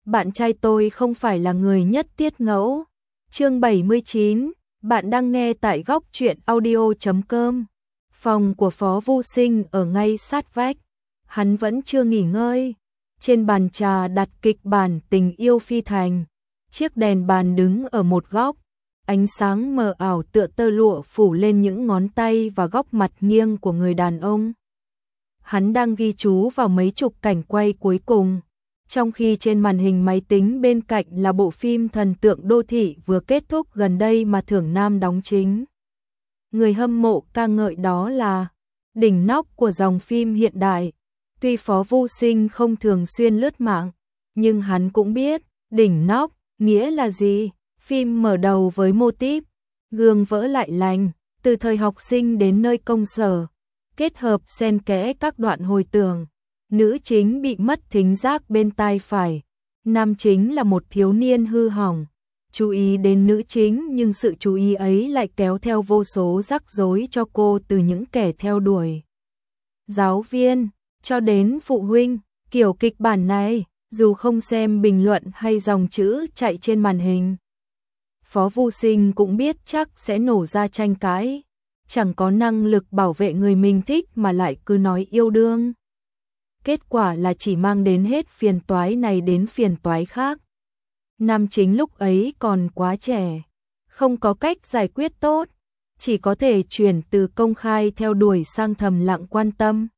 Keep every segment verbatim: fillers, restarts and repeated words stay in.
bạn trai tôi không phải là người nhất tiết ngẫu. Chương bảy mươi chín, bạn đang nghe tại góc truyện audio chấm com. Phòng của Phó Vu Sinh ở ngay sát vách, hắn vẫn chưa nghỉ ngơi. Trên bàn trà đặt kịch bản Tình yêu phi thành. Chiếc đèn bàn đứng ở một góc, ánh sáng mờ ảo tựa tơ lụa phủ lên những ngón tay và góc mặt nghiêng của người đàn ông. Hắn đang ghi chú vào mấy chục cảnh quay cuối cùng, trong khi trên màn hình máy tính bên cạnh là bộ phim thần tượng đô thị vừa kết thúc gần đây mà Thưởng Nam đóng chính. Người hâm mộ ca ngợi đó là đỉnh nóc của dòng phim hiện đại. Tuy Phó Vu Sinh không thường xuyên lướt mạng, nhưng hắn cũng biết đỉnh nóc nghĩa là gì. Phim mở đầu với mô típ gương vỡ lại lành, từ thời học sinh đến nơi công sở, kết hợp xen kẽ các đoạn hồi tưởng. Nữ chính bị mất thính giác bên tai phải, nam chính là một thiếu niên hư hỏng, chú ý đến nữ chính nhưng sự chú ý ấy lại kéo theo vô số rắc rối cho cô, từ những kẻ theo đuổi giáo viên cho đến phụ huynh. Kiểu kịch bản này, dù không xem bình luận hay dòng chữ chạy trên màn hình, Phó Vu Sinh cũng biết chắc sẽ nổ ra tranh cãi. Chẳng có năng lực bảo vệ người mình thích mà lại cứ nói yêu đương. Kết quả là chỉ mang đến hết phiền toái này đến phiền toái khác. Nam chính lúc ấy còn quá trẻ, không có cách giải quyết tốt, chỉ có thể chuyển từ công khai theo đuổi sang thầm lặng quan tâm.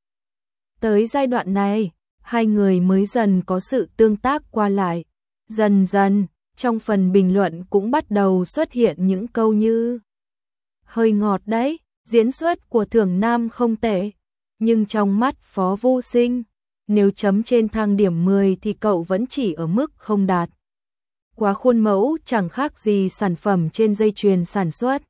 Tới giai đoạn này, hai người mới dần có sự tương tác qua lại. Dần dần, trong phần bình luận cũng bắt đầu xuất hiện những câu như: hơi ngọt đấy, diễn xuất của Thưởng Nam không tệ, nhưng trong mắt Phó Vu Sinh, nếu chấm trên thang điểm mười thì cậu vẫn chỉ ở mức không đạt. Quá khuôn mẫu, chẳng khác gì sản phẩm trên dây chuyền sản xuất.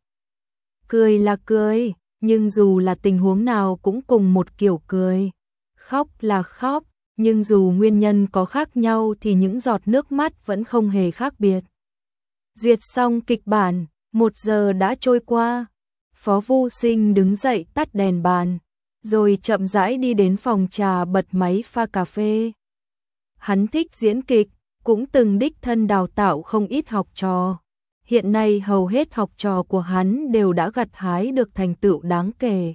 Cười là cười, nhưng dù là tình huống nào cũng cùng một kiểu cười. Khóc là khóc, nhưng dù nguyên nhân có khác nhau thì những giọt nước mắt vẫn không hề khác biệt. Duyệt xong kịch bản, một giờ đã trôi qua. Phó Vu Sinh đứng dậy tắt đèn bàn, rồi chậm rãi đi đến phòng trà bật máy pha cà phê. Hắn thích diễn kịch, cũng từng đích thân đào tạo không ít học trò. Hiện nay hầu hết học trò của hắn đều đã gặt hái được thành tựu đáng kể.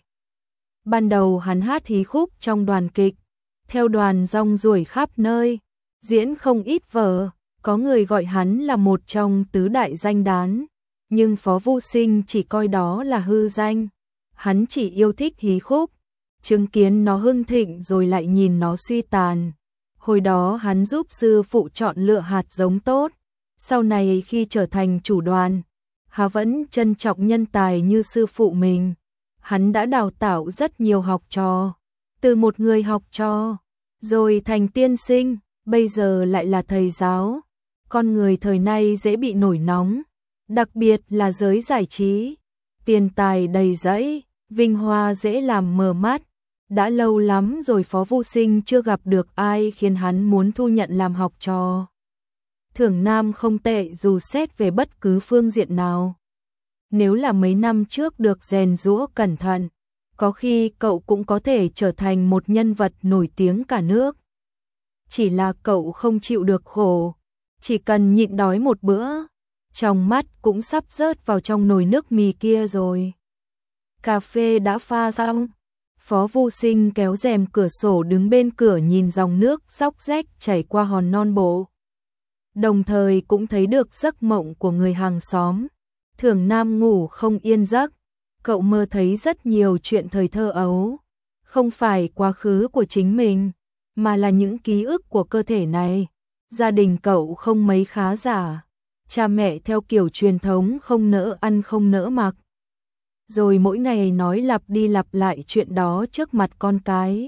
Ban đầu hắn hát hí khúc trong đoàn kịch, theo đoàn rong ruổi khắp nơi, diễn không ít vở, có người gọi hắn là một trong tứ đại danh đán. Nhưng Phó Vu Sinh chỉ coi đó là hư danh. Hắn chỉ yêu thích hí khúc, chứng kiến nó hưng thịnh rồi lại nhìn nó suy tàn. Hồi đó hắn giúp sư phụ chọn lựa hạt giống tốt. Sau này khi trở thành chủ đoàn, hắn vẫn trân trọng nhân tài như sư phụ mình. Hắn đã đào tạo rất nhiều học trò, từ một người học trò, rồi thành tiên sinh, bây giờ lại là thầy giáo. Con người thời nay dễ bị nổi nóng, đặc biệt là giới giải trí. Tiền tài đầy rẫy, vinh hoa dễ làm mờ mắt. Đã lâu lắm rồi Phó Vu Sinh chưa gặp được ai khiến hắn muốn thu nhận làm học trò. Thưởng Nam không tệ dù xét về bất cứ phương diện nào. Nếu là mấy năm trước được rèn giũa cẩn thận, có khi cậu cũng có thể trở thành một nhân vật nổi tiếng cả nước. Chỉ là cậu không chịu được khổ, chỉ cần nhịn đói một bữa, trong mắt cũng sắp rớt vào trong nồi nước mì kia rồi. Cà phê đã pha xong, Phó Vu Sinh kéo rèm cửa sổ đứng bên cửa nhìn dòng nước róc rách chảy qua hòn non bộ. Đồng thời cũng thấy được giấc mộng của người hàng xóm. Thưởng Nam ngủ không yên giấc, cậu mơ thấy rất nhiều chuyện thời thơ ấu. Không phải quá khứ của chính mình, mà là những ký ức của cơ thể này. Gia đình cậu không mấy khá giả. Cha mẹ theo kiểu truyền thống không nỡ ăn không nỡ mặc. Rồi mỗi ngày nói lặp đi lặp lại chuyện đó trước mặt con cái.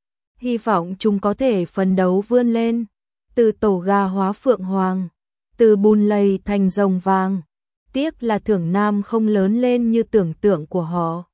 Hy vọng chúng có thể phấn đấu vươn lên, từ tổ gà hóa phượng hoàng, từ bùn lầy thành rồng vàng. Tiếc là Thưởng Nam không lớn lên như tưởng tượng của họ.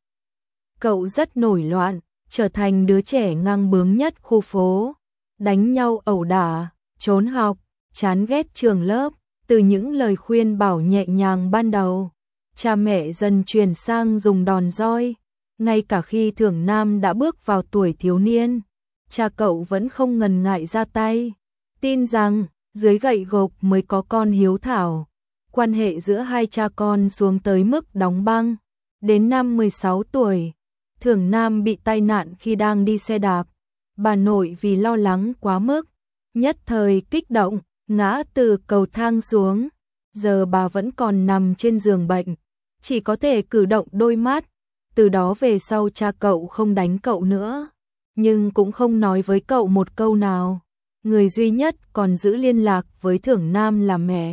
Cậu rất nổi loạn, trở thành đứa trẻ ngang bướng nhất khu phố. Đánh nhau ẩu đả, trốn học, chán ghét trường lớp. Từ những lời khuyên bảo nhẹ nhàng ban đầu, cha mẹ dần chuyển sang dùng đòn roi. Ngay cả khi Thưởng Nam đã bước vào tuổi thiếu niên, cha cậu vẫn không ngần ngại ra tay. Tin rằng dưới gậy gộc mới có con hiếu thảo. Quan hệ giữa hai cha con xuống tới mức đóng băng. Đến năm mười sáu tuổi, Thưởng Nam bị tai nạn khi đang đi xe đạp. Bà nội vì lo lắng quá mức, nhất thời kích động, ngã từ cầu thang xuống. Giờ bà vẫn còn nằm trên giường bệnh, chỉ có thể cử động đôi mắt. Từ đó về sau cha cậu không đánh cậu nữa, nhưng cũng không nói với cậu một câu nào. Người duy nhất còn giữ liên lạc với Thưởng Nam là mẹ.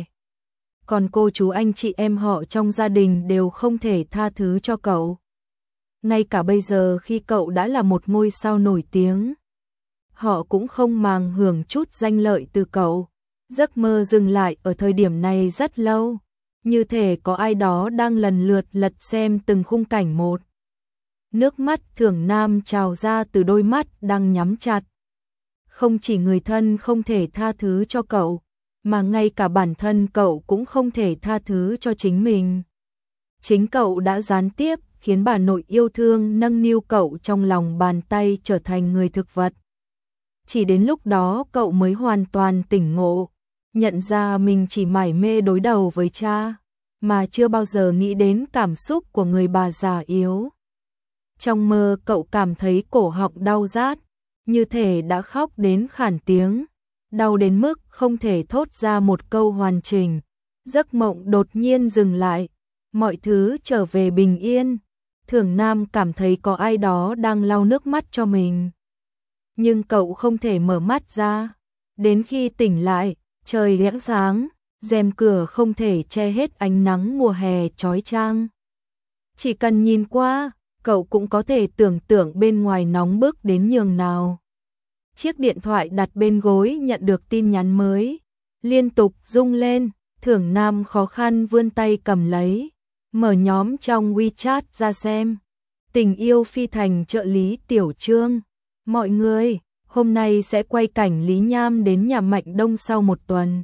Còn cô chú anh chị em họ trong gia đình đều không thể tha thứ cho cậu. Ngay cả bây giờ khi cậu đã là một ngôi sao nổi tiếng, họ cũng không màng hưởng chút danh lợi từ cậu. Giấc mơ dừng lại ở thời điểm này rất lâu, như thể có ai đó đang lần lượt lật xem từng khung cảnh một. Nước mắt Thưởng Nam trào ra từ đôi mắt đang nhắm chặt. Không chỉ người thân không thể tha thứ cho cậu, mà ngay cả bản thân cậu cũng không thể tha thứ cho chính mình. Chính cậu đã gián tiếp khiến bà nội yêu thương nâng niu cậu trong lòng bàn tay trở thành người thực vật. Chỉ đến lúc đó cậu mới hoàn toàn tỉnh ngộ, nhận ra mình chỉ mải mê đối đầu với cha, mà chưa bao giờ nghĩ đến cảm xúc của người bà già yếu. Trong mơ cậu cảm thấy cổ họng đau rát, như thể đã khóc đến khản tiếng, đau đến mức không thể thốt ra một câu hoàn chỉnh. Giấc mộng đột nhiên dừng lại, mọi thứ trở về bình yên. Thưởng Nam cảm thấy có ai đó đang lau nước mắt cho mình. Nhưng cậu không thể mở mắt ra. Đến khi tỉnh lại, trời lẽng sáng, rèm cửa không thể che hết ánh nắng mùa hè chói chang. Chỉ cần nhìn qua, cậu cũng có thể tưởng tượng bên ngoài nóng bức đến nhường nào. Chiếc điện thoại đặt bên gối nhận được tin nhắn mới, liên tục rung lên. Thưởng Nam khó khăn vươn tay cầm lấy, mở nhóm trong WeChat ra xem. Tình yêu phi thành trợ lý Tiểu Trương. Mọi người, hôm nay sẽ quay cảnh Lý Nham đến nhà Mạnh Đông sau một tuần.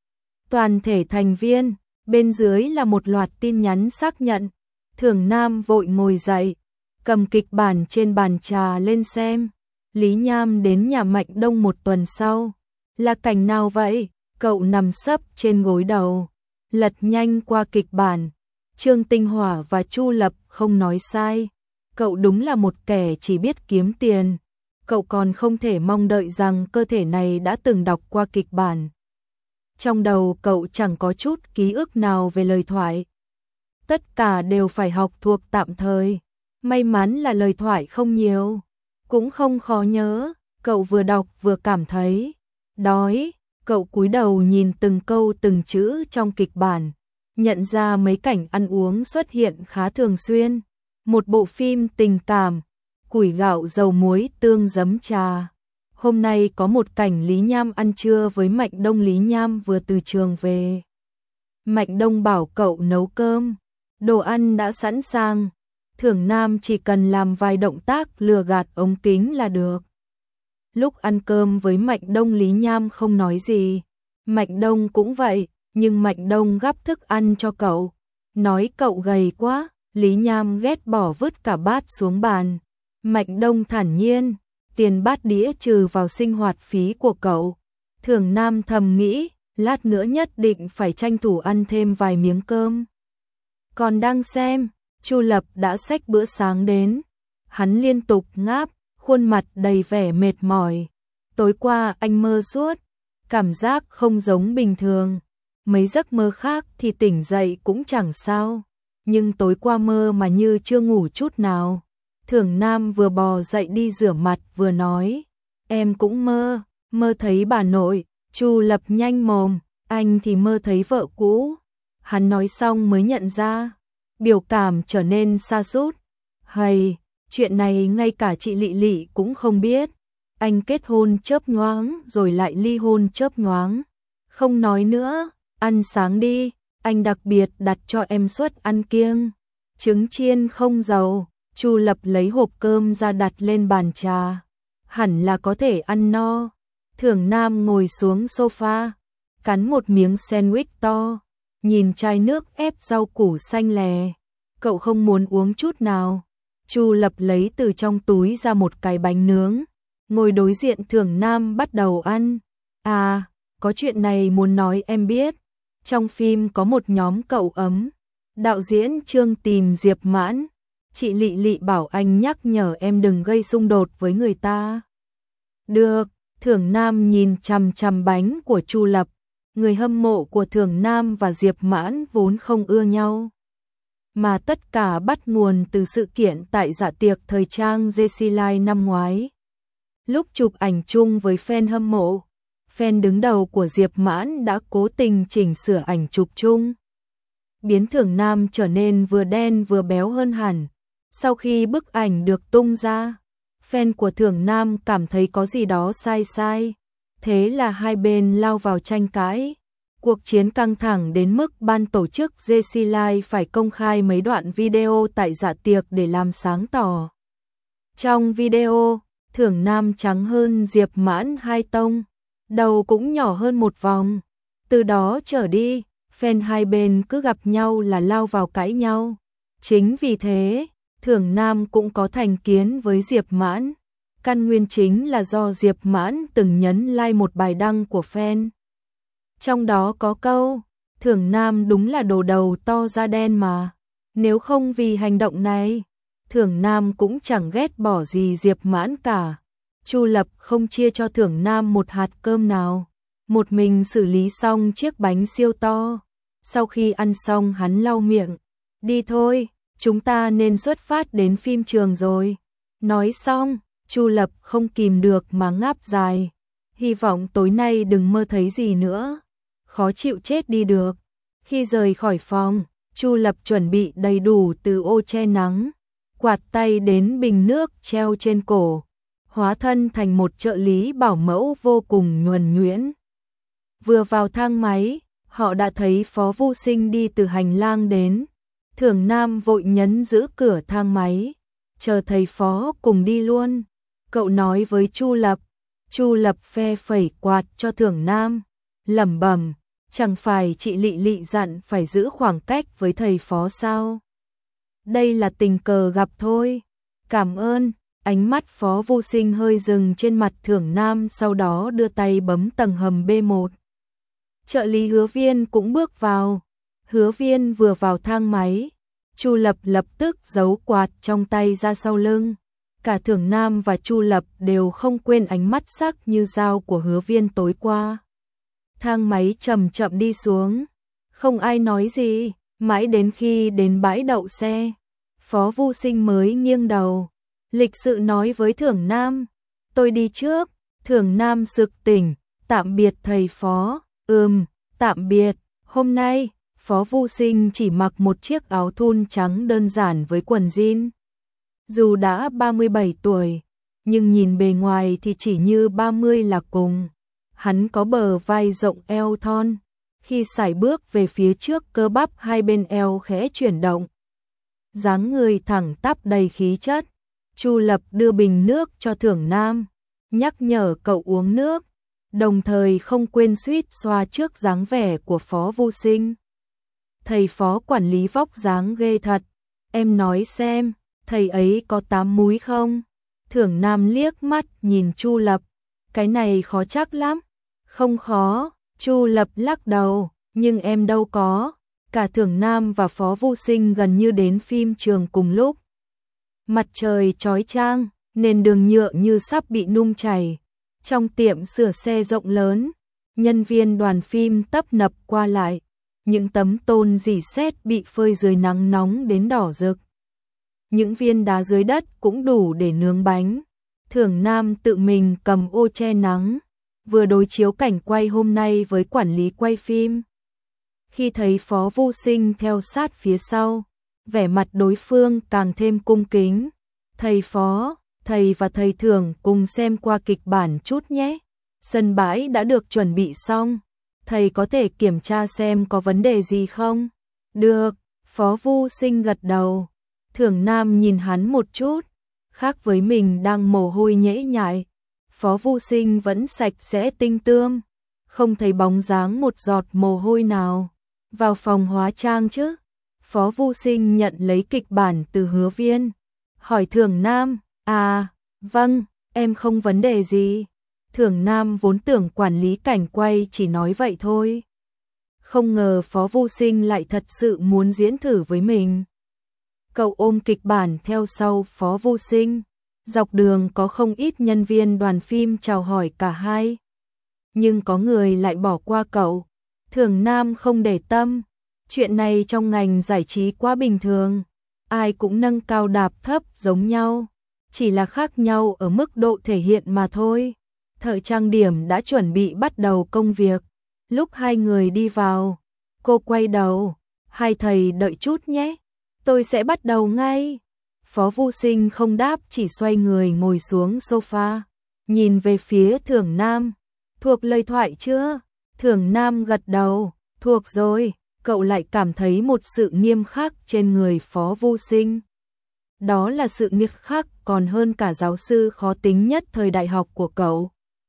Toàn thể thành viên, bên dưới là một loạt tin nhắn xác nhận. Thưởng Nam vội ngồi dậy, cầm kịch bản trên bàn trà lên xem. Lý Nham đến nhà Mạnh Đông một tuần sau. Là cảnh nào vậy? Cậu nằm sấp trên gối đầu, lật nhanh qua kịch bản. Trương Tinh Hỏa và Chu Lập không nói sai. Cậu đúng là một kẻ chỉ biết kiếm tiền. Cậu còn không thể mong đợi rằng cơ thể này đã từng đọc qua kịch bản. Trong đầu cậu chẳng có chút ký ức nào về lời thoại. Tất cả đều phải học thuộc tạm thời. May mắn là lời thoại không nhiều, cũng không khó nhớ. Cậu vừa đọc vừa cảm thấy đói. Cậu cúi đầu nhìn từng câu từng chữ trong kịch bản, nhận ra mấy cảnh ăn uống xuất hiện khá thường xuyên. Một bộ phim tình cảm, củi gạo dầu muối tương giấm trà. Hôm nay có một cảnh Lý Nham ăn trưa với Mạnh Đông. Lý Nham vừa từ trường về. Mạnh Đông bảo cậu nấu cơm, đồ ăn đã sẵn sàng. Thưởng Nam chỉ cần làm vài động tác lừa gạt ống kính là được. Lúc ăn cơm với Mạnh Đông, Lý Nham không nói gì. Mạnh Đông cũng vậy, nhưng Mạnh Đông gắp thức ăn cho cậu, nói cậu gầy quá. Lý Nham ghét bỏ vứt cả bát xuống bàn. Mạnh Đông thản nhiên, tiền bát đĩa trừ vào sinh hoạt phí của cậu. Thưởng Nam thầm nghĩ, lát nữa nhất định phải tranh thủ ăn thêm vài miếng cơm. Còn đang xem, Chu Lập đã xách bữa sáng đến. Hắn liên tục ngáp, khuôn mặt đầy vẻ mệt mỏi. Tối qua anh mơ suốt, cảm giác không giống bình thường. Mấy giấc mơ khác thì tỉnh dậy cũng chẳng sao, nhưng tối qua mơ mà như chưa ngủ chút nào. Thưởng Nam vừa bò dậy đi rửa mặt vừa nói, em cũng mơ, mơ thấy bà nội. Chu Lập nhanh mồm, anh thì mơ thấy vợ cũ. Hắn nói xong mới nhận ra, biểu cảm trở nên sa sút. Hay, chuyện này ngay cả chị Lị Lị cũng không biết. Anh kết hôn chớp nhoáng rồi lại ly hôn chớp nhoáng. Không nói nữa, ăn sáng đi, anh đặc biệt đặt cho em suất ăn kiêng. Trứng chiên không dầu. Chu Lập lấy hộp cơm ra đặt lên bàn trà. Hẳn là có thể ăn no. Thưởng Nam ngồi xuống sofa, cắn một miếng sandwich to, nhìn chai nước ép rau củ xanh lè. Cậu không muốn uống chút nào. Chu Lập lấy từ trong túi ra một cái bánh nướng, ngồi đối diện Thưởng Nam bắt đầu ăn. À, có chuyện này muốn nói em biết. Trong phim có một nhóm cậu ấm. Đạo diễn Trương tìm Diệp Mãn. Chị Lị Lị bảo anh nhắc nhở em đừng gây xung đột với người ta. Được, Thưởng Nam nhìn chằm chằm bánh của Chu Lập. Người hâm mộ của Thưởng Nam và Diệp Mãn vốn không ưa nhau. Mà tất cả bắt nguồn từ sự kiện tại dạ tiệc thời trang Jessie Live năm ngoái. Lúc chụp ảnh chung với fan hâm mộ, fan đứng đầu của Diệp Mãn đã cố tình chỉnh sửa ảnh chụp chung. Biến Thưởng Nam trở nên vừa đen vừa béo hơn hẳn. Sau khi bức ảnh được tung ra, fan của Thưởng Nam cảm thấy có gì đó sai sai. Thế là hai bên lao vào tranh cãi. Cuộc chiến căng thẳng đến mức ban tổ chức Jessie Live phải công khai mấy đoạn video tại dạ tiệc để làm sáng tỏ. Trong video, Thưởng Nam trắng hơn Diệp Mãn hai tông, đầu cũng nhỏ hơn một vòng. Từ đó trở đi, fan hai bên cứ gặp nhau là lao vào cãi nhau. Chính vì thế, Thưởng Nam cũng có thành kiến với Diệp Mãn. Căn nguyên chính là do Diệp Mãn từng nhấn like một bài đăng của fan. Trong đó có câu, Thưởng Nam đúng là đồ đầu to da đen mà. Nếu không vì hành động này, Thưởng Nam cũng chẳng ghét bỏ gì Diệp Mãn cả. Chu Lập không chia cho Thưởng Nam một hạt cơm nào. Một mình xử lý xong chiếc bánh siêu to. Sau khi ăn xong hắn lau miệng. Đi thôi, chúng ta nên xuất phát đến phim trường rồi. Nói xong, Chu Lập không kìm được mà ngáp dài. Hy vọng tối nay đừng mơ thấy gì nữa. Khó chịu chết đi được. Khi rời khỏi phòng, Chu Lập chuẩn bị đầy đủ từ ô che nắng, quạt tay đến bình nước treo trên cổ, hóa thân thành một trợ lý bảo mẫu vô cùng nhuần nhuyễn. Vừa vào thang máy, họ đã thấy Phó Vu Sinh đi từ hành lang đến. Thưởng Nam vội nhấn giữ cửa thang máy, chờ thầy Phó cùng đi luôn. Cậu nói với Chu Lập. Chu Lập phe phẩy quạt cho Thưởng Nam, lẩm bẩm, chẳng phải chị Lị Lị dặn phải giữ khoảng cách với thầy Phó sao? Đây là tình cờ gặp thôi. Cảm ơn. Ánh mắt Phó Vu Sinh hơi dừng trên mặt Thưởng Nam, sau đó đưa tay bấm tầng hầm B một. Trợ lý Hứa Viên cũng bước vào. Hứa Viên vừa vào thang máy, Chu Lập lập tức giấu quạt trong tay ra sau lưng. Cả Thưởng Nam và Chu Lập đều không quên ánh mắt sắc như dao của Hứa Viên tối qua. Thang máy chậm chậm đi xuống, không ai nói gì, mãi đến khi đến bãi đậu xe, Phó Vu Sinh mới nghiêng đầu, lịch sự nói với Thưởng Nam, tôi đi trước. Thưởng Nam sực tỉnh, tạm biệt thầy Phó. Ừm, tạm biệt. Hôm nay, Phó Vu Sinh chỉ mặc một chiếc áo thun trắng đơn giản với quần jean. Dù đã ba mươi bảy tuổi, nhưng nhìn bề ngoài thì chỉ như ba mươi là cùng. Hắn có bờ vai rộng eo thon, khi sải bước về phía trước cơ bắp hai bên eo khẽ chuyển động. Dáng người thẳng tắp đầy khí chất. Chu Lập đưa bình nước cho Thưởng Nam, nhắc nhở cậu uống nước, đồng thời không quên suýt xoa trước dáng vẻ của Phó Vu Sinh. Thầy Phó quản lý vóc dáng ghê thật, em nói xem, thầy ấy có tám múi không? Thưởng Nam liếc mắt nhìn Chu Lập, cái này khó chắc lắm. Không khó, Chu Lập lắc đầu, nhưng em đâu có. Cả Thưởng Nam và Phó Vu Sinh gần như đến phim trường cùng lúc. Mặt trời chói chang, nền đường nhựa như sắp bị nung chảy. Trong tiệm sửa xe rộng lớn, nhân viên đoàn phim tấp nập qua lại. Những tấm tôn rỉ sét bị phơi dưới nắng nóng đến đỏ rực. Những viên đá dưới đất cũng đủ để nướng bánh. Thưởng Nam tự mình cầm ô che nắng, vừa đối chiếu cảnh quay hôm nay với quản lý quay phim. Khi thấy Phó Vu Sinh theo sát phía sau, vẻ mặt đối phương càng thêm cung kính. Thầy Phó, thầy và thầy Thưởng cùng xem qua kịch bản chút nhé. Sân bãi đã được chuẩn bị xong, thầy có thể kiểm tra xem có vấn đề gì không? Được, Phó Vu Sinh gật đầu. Thưởng Nam nhìn hắn một chút, khác với mình đang mồ hôi nhễ nhại. Phó Vu Sinh vẫn sạch sẽ tinh tươm, không thấy bóng dáng một giọt mồ hôi nào. Vào phòng hóa trang chứ? Phó Vu Sinh nhận lấy kịch bản từ Hứa Viên, hỏi Thưởng Nam, à, vâng, em không vấn đề gì. Thường Nam vốn tưởng quản lý cảnh quay chỉ nói vậy thôi. Không ngờ Phó Vu Sinh lại thật sự muốn diễn thử với mình. Cậu ôm kịch bản theo sau Phó Vu Sinh. Dọc đường có không ít nhân viên đoàn phim chào hỏi cả hai. Nhưng có người lại bỏ qua cậu. Thường Nam không để tâm. Chuyện này trong ngành giải trí quá bình thường. Ai cũng nâng cao đạp thấp giống nhau. Chỉ là khác nhau ở mức độ thể hiện mà thôi. Thợ trang điểm đã chuẩn bị bắt đầu công việc. Lúc hai người đi vào, cô quay đầu. Hai thầy đợi chút nhé. Tôi sẽ bắt đầu ngay. Phó Vu Sinh không đáp, chỉ xoay người ngồi xuống sofa. Nhìn về phía Thường Nam. Thuộc lời thoại chưa? Thường Nam gật đầu. Thuộc rồi. Cậu lại cảm thấy một sự nghiêm khắc trên người Phó Vu Sinh. Đó là sự nghiêm khắc còn hơn cả giáo sư khó tính nhất thời đại học của cậu.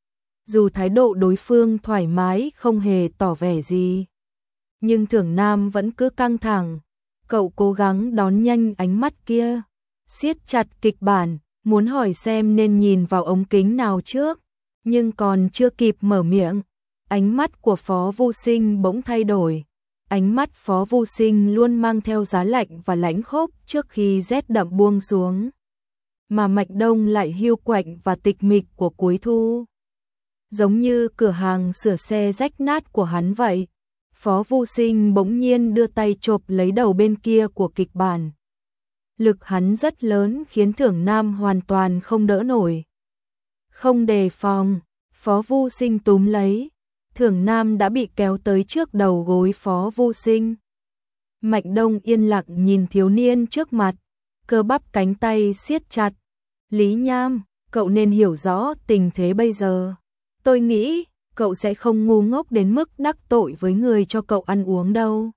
Dù thái độ đối phương thoải mái không hề tỏ vẻ gì, nhưng Thường Nam vẫn cứ căng thẳng. Cậu cố gắng đón nhanh ánh mắt kia, siết chặt kịch bản, muốn hỏi xem nên nhìn vào ống kính nào trước, nhưng còn chưa kịp mở miệng, ánh mắt của Phó Vu Sinh bỗng thay đổi. Ánh mắt Phó Vu Sinh luôn mang theo giá lạnh và lãnh khốc trước khi rét đậm buông xuống, mà Mạch Đông lại hiu quạnh và tịch mịch của cuối thu. Giống như cửa hàng sửa xe rách nát của hắn vậy. Phó Vu Sinh bỗng nhiên đưa tay chộp lấy đầu bên kia của kịch bản. Lực hắn rất lớn khiến Thường Nam hoàn toàn không đỡ nổi. Không đề phòng, Phó Vu Sinh túm lấy. Thường Nam đã bị kéo tới trước đầu gối Phó Vu Sinh. Mạch Đông yên lặng nhìn thiếu niên trước mặt, cơ bắp cánh tay siết chặt. Lý Nham, cậu nên hiểu rõ tình thế bây giờ. Tôi nghĩ, cậu sẽ không ngu ngốc đến mức đắc tội với người cho cậu ăn uống đâu.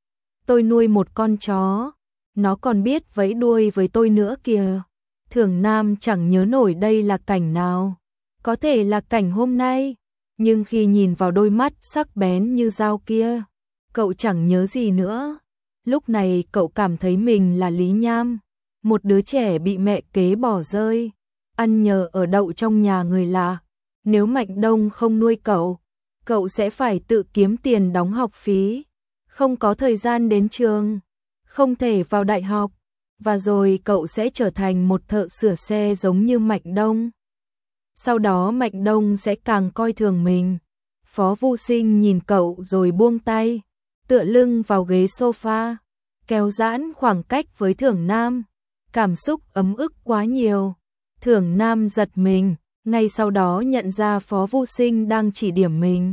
Tôi nuôi một con chó, nó còn biết vẫy đuôi với tôi nữa kìa. Thường Nam chẳng nhớ nổi đây là cảnh nào. Có thể là cảnh hôm nay, nhưng khi nhìn vào đôi mắt sắc bén như dao kia, cậu chẳng nhớ gì nữa. Lúc này cậu cảm thấy mình là Lý Nham, một đứa trẻ bị mẹ kế bỏ rơi, ăn nhờ ở đậu trong nhà người lạ. Nếu Mạnh Đông không nuôi cậu, cậu sẽ phải tự kiếm tiền đóng học phí, không có thời gian đến trường, không thể vào đại học, và rồi cậu sẽ trở thành một thợ sửa xe giống như Mạnh Đông. Sau đó Mạnh Đông sẽ càng coi thường mình. Phó Vu Sinh nhìn cậu rồi buông tay, tựa lưng vào ghế sofa, kéo giãn khoảng cách với Thường Nam. Cảm xúc ấm ức quá nhiều. Thường Nam giật mình, ngay sau đó nhận ra Phó Vu Sinh đang chỉ điểm mình.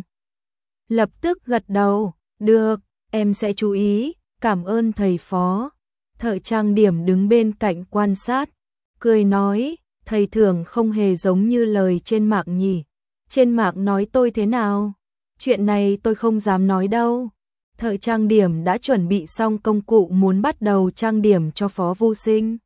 Lập tức gật đầu, được, em sẽ chú ý, cảm ơn thầy Phó. Thợ trang điểm đứng bên cạnh quan sát, cười nói, thầy Thường không hề giống như lời trên mạng nhỉ. Trên mạng nói tôi thế nào? Chuyện này tôi không dám nói đâu. Thợ trang điểm đã chuẩn bị xong công cụ muốn bắt đầu trang điểm cho Phó Vu Sinh.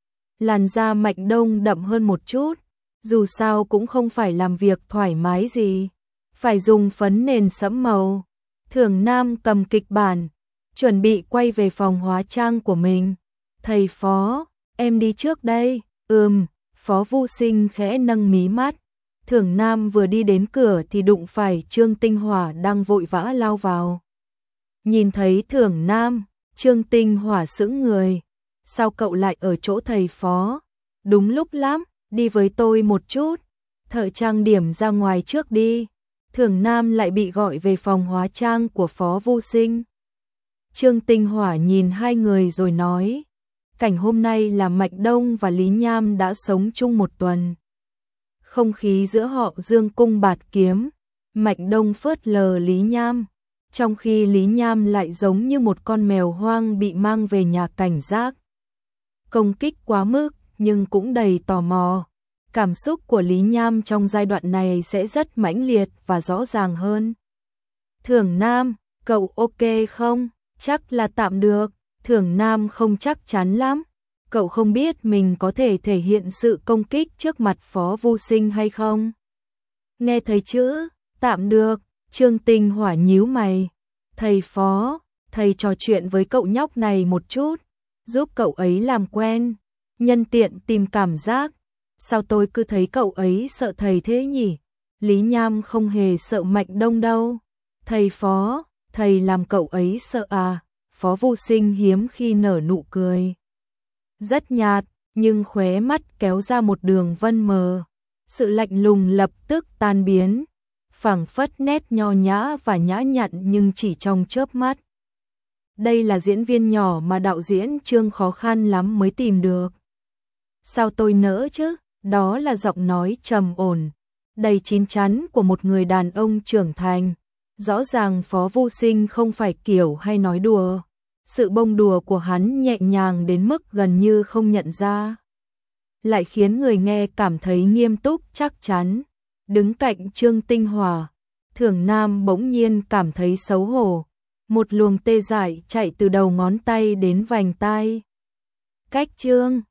Làn da Mạnh Đông đậm hơn một chút, dù sao cũng không phải làm việc thoải mái gì, phải dùng phấn nền sẫm màu. Thường Nam cầm kịch bản, chuẩn bị quay về phòng hóa trang của mình. Thầy Phó, em đi trước đây. Ừm, Phó Vu Sinh khẽ nâng mí mắt. Thường Nam vừa đi đến cửa thì đụng phải Trương Tinh Hỏa đang vội vã lao vào. Nhìn thấy Thường Nam, Trương Tinh Hỏa sững người. Sao cậu lại ở chỗ thầy Phó? Đúng lúc lắm, đi với tôi một chút. Thợ trang điểm ra ngoài trước đi. Thường Nam lại bị gọi về phòng hóa trang của Phó Vu Sinh. Trương Tinh Hỏa nhìn hai người rồi nói, cảnh hôm nay là Mạnh Đông và Lý Nham đã sống chung một tuần. Không khí giữa họ dương cung bạt kiếm, Mạnh Đông phớt lờ Lý Nham, trong khi Lý Nham lại giống như một con mèo hoang bị mang về nhà cảnh giác. Công kích quá mức nhưng cũng đầy tò mò. Cảm xúc của Lý Nham trong giai đoạn này sẽ rất mãnh liệt và rõ ràng hơn. Thường Nam, cậu ok không? Chắc là tạm được. Thường Nam không chắc chắn lắm. Cậu không biết mình có thể thể hiện sự công kích trước mặt Phó Vu Sinh hay không? Nghe thấy chữ tạm được, Trương Tinh Hỏa nhíu mày. Thầy Phó, thầy trò chuyện với cậu nhóc này một chút, giúp cậu ấy làm quen, nhân tiện tìm cảm giác. Sao tôi cứ thấy cậu ấy sợ thầy thế nhỉ? Lý Nham không hề sợ Mạnh Đông đâu. Thầy Phó, thầy làm cậu ấy sợ à? Phó Vô Sinh hiếm khi nở nụ cười. Rất nhạt, nhưng khóe mắt kéo ra một đường vân mờ. Sự lạnh lùng lập tức tan biến, phảng phất nét nho nhã và nhã nhặn nhưng chỉ trong chớp mắt. Đây là diễn viên nhỏ mà đạo diễn Trương khó khăn lắm mới tìm được. Sao tôi nỡ chứ? Đó là giọng nói trầm ổn, đầy chín chắn của một người đàn ông trưởng thành. Rõ ràng Phó Vô Sinh không phải kiểu hay nói đùa. Sự bông đùa của hắn nhẹ nhàng đến mức gần như không nhận ra, lại khiến người nghe cảm thấy nghiêm túc chắc chắn. Đứng cạnh Trương Tinh Hòa, Thưởng Nam bỗng nhiên cảm thấy xấu hổ. Một luồng tê dại chạy từ đầu ngón tay đến vành tai. Cách Trương